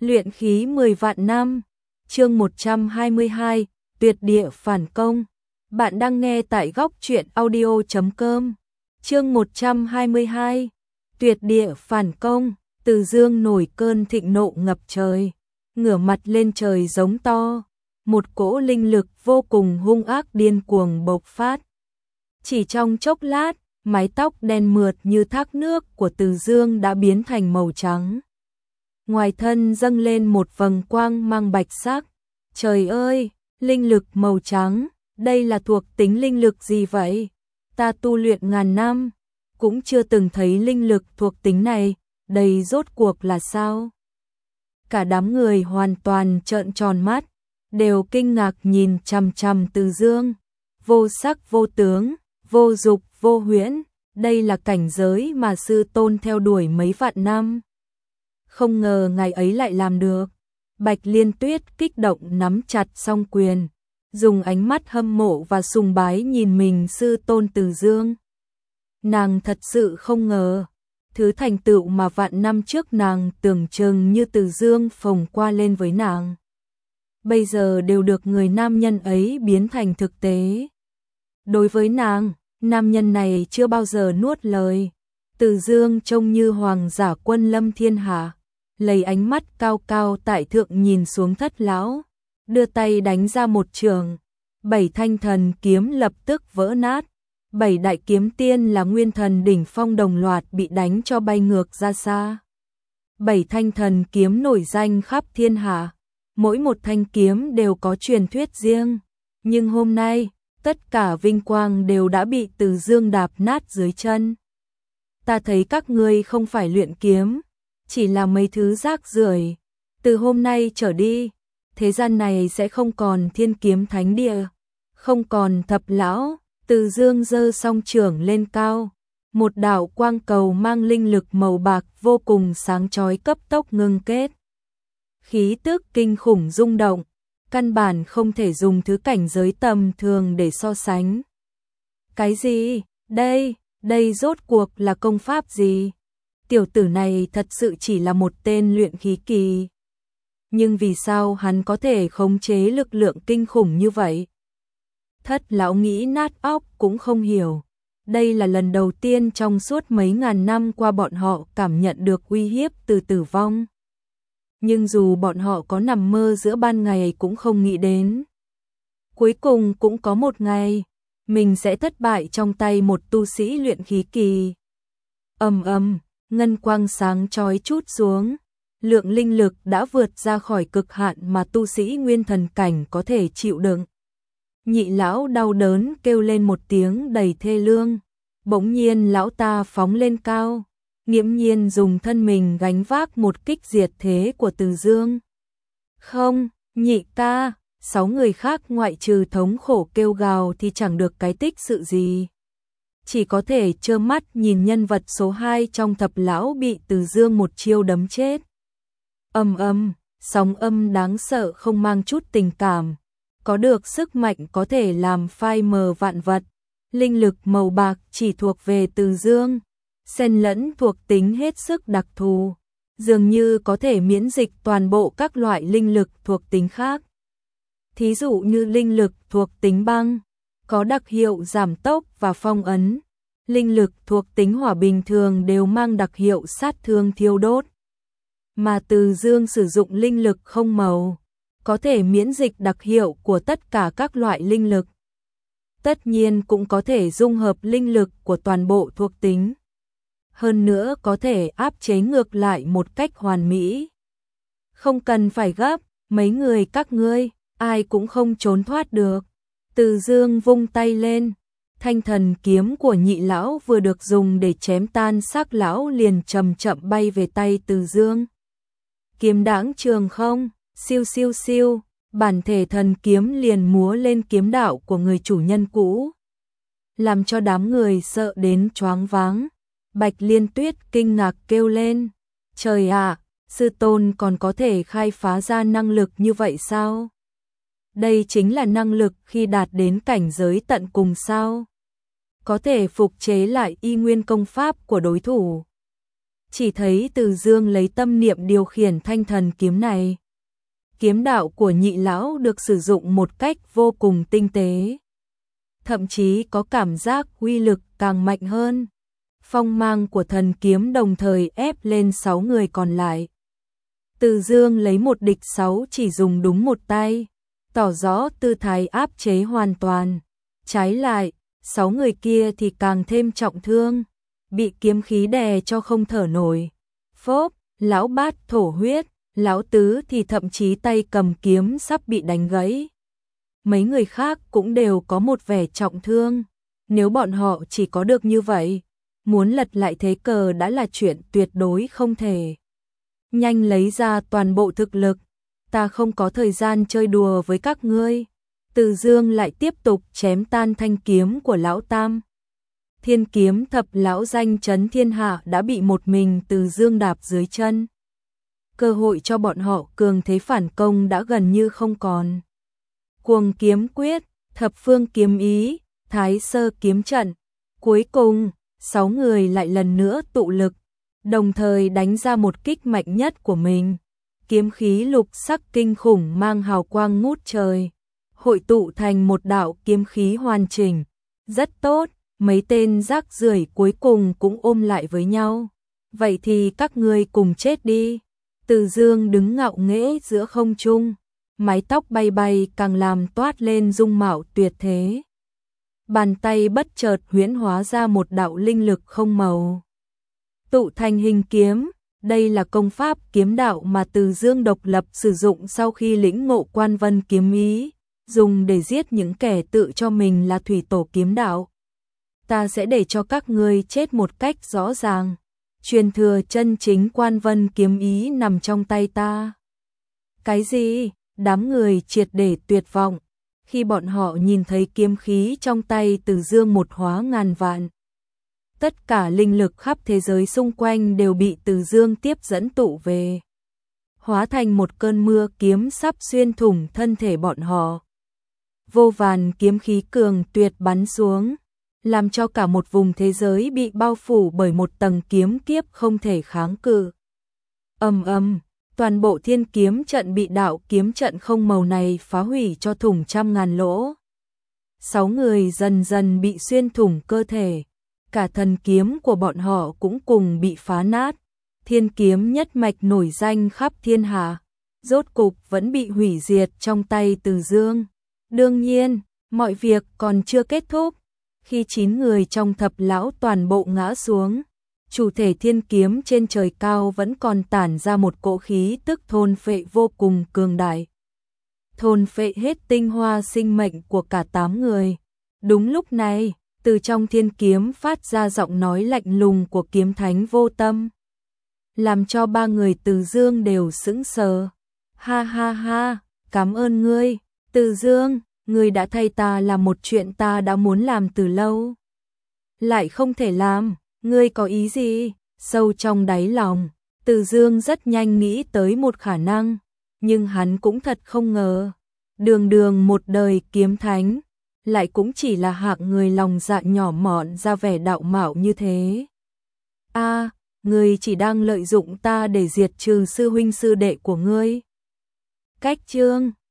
Luyện khí 10 vạn năm, chương 122, tuyệt địa phản công. Bạn đang nghe tại góc truyện audio.com. Chương 122, tuyệt địa phản công. Từ Dương nổi cơn thịnh nộ ngập trời, ngửa mặt lên trời giống to, một cỗ linh lực vô cùng hung ác điên cuồng bộc phát. Chỉ trong chốc lát, mái tóc đen mượt như thác nước của Từ Dương đã biến thành màu trắng. Ngoài thân dâng lên một vầng quang mang bạch sắc. Trời ơi, linh lực màu trắng, đây là thuộc tính linh lực gì vậy? Ta tu luyện ngàn năm, cũng chưa từng thấy linh lực thuộc tính này, đây rốt cuộc là sao? Cả đám người hoàn toàn trợn tròn mắt, đều kinh ngạc nhìn chằm chằm Từ Dương. Vô sắc vô tướng, vô dục vô huyễn, đây là cảnh giới mà sư tôn theo đuổi mấy vạn năm. Không ngờ ngày ấy lại làm được. Bạch Liên Tuyết kích động nắm chặt song quyền, dùng ánh mắt hâm mộ và sùng bái nhìn mình sư tôn Từ Dương. Nàng thật sự không ngờ, thứ thành tựu mà vạn năm trước nàng tưởng chừng như Từ Dương phồng qua lên với nàng, bây giờ đều được người nam nhân ấy biến thành thực tế. Đối với nàng, nam nhân này chưa bao giờ nuốt lời. Từ Dương trông như hoàng giả quân lâm thiên hạ, lấy ánh mắt cao cao tại thượng nhìn xuống Thất lão, đưa tay đánh ra một trường, 7 thanh thần kiếm lập tức vỡ nát. 7 đại kiếm tiên là nguyên thần đỉnh phong đồng loạt bị đánh cho bay ngược ra xa. 7 thanh thần kiếm nổi danh khắp thiên hạ, mỗi một thanh kiếm đều có truyền thuyết riêng, nhưng hôm nay, tất cả vinh quang đều đã bị Từ Dương đạp nát dưới chân. Ta thấy các ngươi không phải luyện kiếm, chỉ là mấy thứ rác rưởi. Từ hôm nay trở đi, thế gian này sẽ không còn thiên kiếm thánh địa, không còn thập lão. Từ Dương giơ song trưởng lên cao, một đạo quang cầu mang linh lực màu bạc vô cùng sáng chói cấp tốc ngưng kết. Khí tức kinh khủng rung động, căn bản không thể dùng thứ cảnh giới tầm thường để so sánh. Cái gì? Đây rốt cuộc là công pháp gì? Tiểu tử này thật sự chỉ là một tên luyện khí kỳ. Nhưng vì sao hắn có thể khống chế lực lượng kinh khủng như vậy? Thất lão nghĩ nát óc cũng không hiểu. Đây là lần đầu tiên trong suốt mấy ngàn năm qua bọn họ cảm nhận được uy hiếp từ tử vong. Nhưng dù bọn họ có nằm mơ giữa ban ngày cũng không nghĩ đến. Cuối cùng cũng có một ngày, mình sẽ thất bại trong tay một tu sĩ luyện khí kỳ. Ầm ầm, ngân quang sáng chói chút xuống. Lượng linh lực đã vượt ra khỏi cực hạn mà tu sĩ nguyên thần cảnh có thể chịu đựng. Nhị lão đau đớn kêu lên một tiếng đầy thê lương. Bỗng nhiên lão ta phóng lên cao, nghiễm nhiên dùng thân mình gánh vác một kích diệt thế của Từ Dương. Không, nhị ca, 6 người khác ngoại trừ thống khổ kêu gào thì chẳng được cái tích sự gì. Chỉ có thể trơ mắt nhìn nhân vật số 2 trong thập lão bị Từ Dương một chiêu đấm chết. Ầm ầm, sóng âm đáng sợ không mang chút tình cảm, có được sức mạnh có thể làm phai mờ vạn vật. Linh lực màu bạc chỉ thuộc về Từ Dương, xen lẫn thuộc tính hết sức đặc thù, dường như có thể miễn dịch toàn bộ các loại linh lực thuộc tính khác. Thí dụ như linh lực thuộc tính băng, có đặc hiệu giảm tốc và phong ấn. Linh lực thuộc tính hỏa bình thường đều mang đặc hiệu sát thương thiêu đốt. Mà Từ Dương sử dụng linh lực không màu, có thể miễn dịch đặc hiệu của tất cả các loại linh lực. Tất nhiên cũng có thể dung hợp linh lực của toàn bộ thuộc tính. Hơn nữa có thể áp chế ngược lại một cách hoàn mỹ. Không cần phải gấp, mấy người các ngươi, ai cũng không trốn thoát được. Từ Dương vung tay lên, thanh thần kiếm của nhị lão vừa được dùng để chém tan xác lão liền chậm chậm bay về tay Từ Dương. Kiếm đãng trường không, siêu siêu siêu, bản thể thần kiếm liền múa lên kiếm đạo của người chủ nhân cũ, làm cho đám người sợ đến choáng váng. Bạch Liên Tuyết kinh ngạc kêu lên, trời ạ, sư tôn còn có thể khai phá ra năng lực như vậy sao? Đây chính là năng lực khi đạt đến cảnh giới tận cùng sao? Có thể phục chế lại y nguyên công pháp của đối thủ. chỉ thấy Từ Dương lấy tâm niệm điều khiển thanh thần kiếm này. Kiếm đạo của nhị lão được sử dụng một cách vô cùng tinh tế. Thậm chí có cảm giác uy lực càng mạnh hơn. Phong mang của thần kiếm đồng thời ép lên 6 người còn lại. Từ Dương lấy một địch 6 chỉ dùng đúng một tay, tỏ rõ tư thái áp chế hoàn toàn. Trái lại, 6 người kia thì càng thêm trọng thương, bị kiếm khí đè cho không thở nổi. Phốp, lão bát thổ huyết, lão tứ thì thậm chí tay cầm kiếm sắp bị đánh gãy. Mấy người khác cũng đều có một vẻ trọng thương. Nếu bọn họ chỉ có được như vậy, muốn lật lại thế cờ đã là chuyện tuyệt đối không thể. Nhanh lấy ra toàn bộ thực lực, ta không có thời gian chơi đùa với các ngươi. Từ Dương lại tiếp tục chém tan thanh kiếm của lão tam. Thiên kiếm thập lão danh chấn thiên hạ đã bị một mình Từ Dương đạp dưới chân. Cơ hội cho bọn họ cường thế phản công đã gần như không còn. Cuồng kiếm quyết, thập phương kiếm ý, thái sơ kiếm trận. Cuối cùng, 6 người lại lần nữa tụ lực, đồng thời đánh ra một kích mạnh nhất của mình. Kiếm khí lục sắc kinh khủng mang hào quang ngút trời, hội tụ thành một đạo kiếm khí hoàn chỉnh. Rất tốt, mấy tên rác rưởi cuối cùng cũng ôm lại với nhau. Vậy thì các ngươi cùng chết đi. Từ Dương đứng ngạo nghễ giữa không trung, mái tóc bay bay càng làm toát lên dung mạo tuyệt thế. Bàn tay bất chợt huyễn hóa ra một đạo linh lực không màu, tụ thành hình kiếm. Đây là công pháp kiếm đạo mà Từ Dương độc lập sử dụng sau khi lĩnh ngộ Quan Vân kiếm ý, dùng để giết những kẻ tự cho mình là thủy tổ kiếm đạo. Ta sẽ để cho các ngươi chết một cách rõ ràng. Truyền thừa chân chính Quan Vân kiếm ý nằm trong tay ta. Cái gì? Đám người triệt để tuyệt vọng khi bọn họ nhìn thấy kiếm khí trong tay Từ Dương một hóa ngàn vạn. Tất cả linh lực khắp thế giới xung quanh đều bị Từ Dương tiếp dẫn tụ về, hóa thành một cơn mưa kiếm sắp xuyên thủng thân thể bọn họ. Vô vàn kiếm khí cường tuyệt bắn xuống, làm cho cả một vùng thế giới bị bao phủ bởi một tầng kiếm kiếp không thể kháng cự. Ầm ầm, toàn bộ thiên kiếm trận bị đạo kiếm trận không màu này phá hủy cho thủng trăm ngàn lỗ. 6 người dần dần bị xuyên thủng cơ thể, cả thần kiếm của bọn họ cũng cùng bị phá nát. Thiên kiếm nhất mạch nổi danh khắp thiên hạ, rốt cục vẫn bị hủy diệt trong tay Từ Dương. Đương nhiên, mọi việc còn chưa kết thúc. Khi 9 người trong thập lão toàn bộ ngã xuống, chủ thể thiên kiếm trên trời cao vẫn còn tản ra một cỗ khí tức thôn phệ vô cùng cường đại. Thôn phệ hết tinh hoa sinh mệnh của cả 8 người. Đúng lúc này, từ trong thiên kiếm phát ra giọng nói lạnh lùng của kiếm thánh Vô Tâm, làm cho 3 người Từ Dương đều sững sờ. Ha ha ha, cảm ơn ngươi, Từ Dương, ngươi đã thay ta làm một chuyện ta đã muốn làm từ lâu. Lại không thể làm, ngươi có ý gì? Sâu trong đáy lòng, Từ Dương rất nhanh nghĩ tới một khả năng, nhưng hắn cũng thật không ngờ. Đường đường một đời kiếm thánh, lại cũng chỉ là hạng người lòng dạ nhỏ mọn ra vẻ đạo mạo như thế. A, ngươi chỉ đang lợi dụng ta để diệt trừ sư huynh sư đệ của ngươi. Cách chương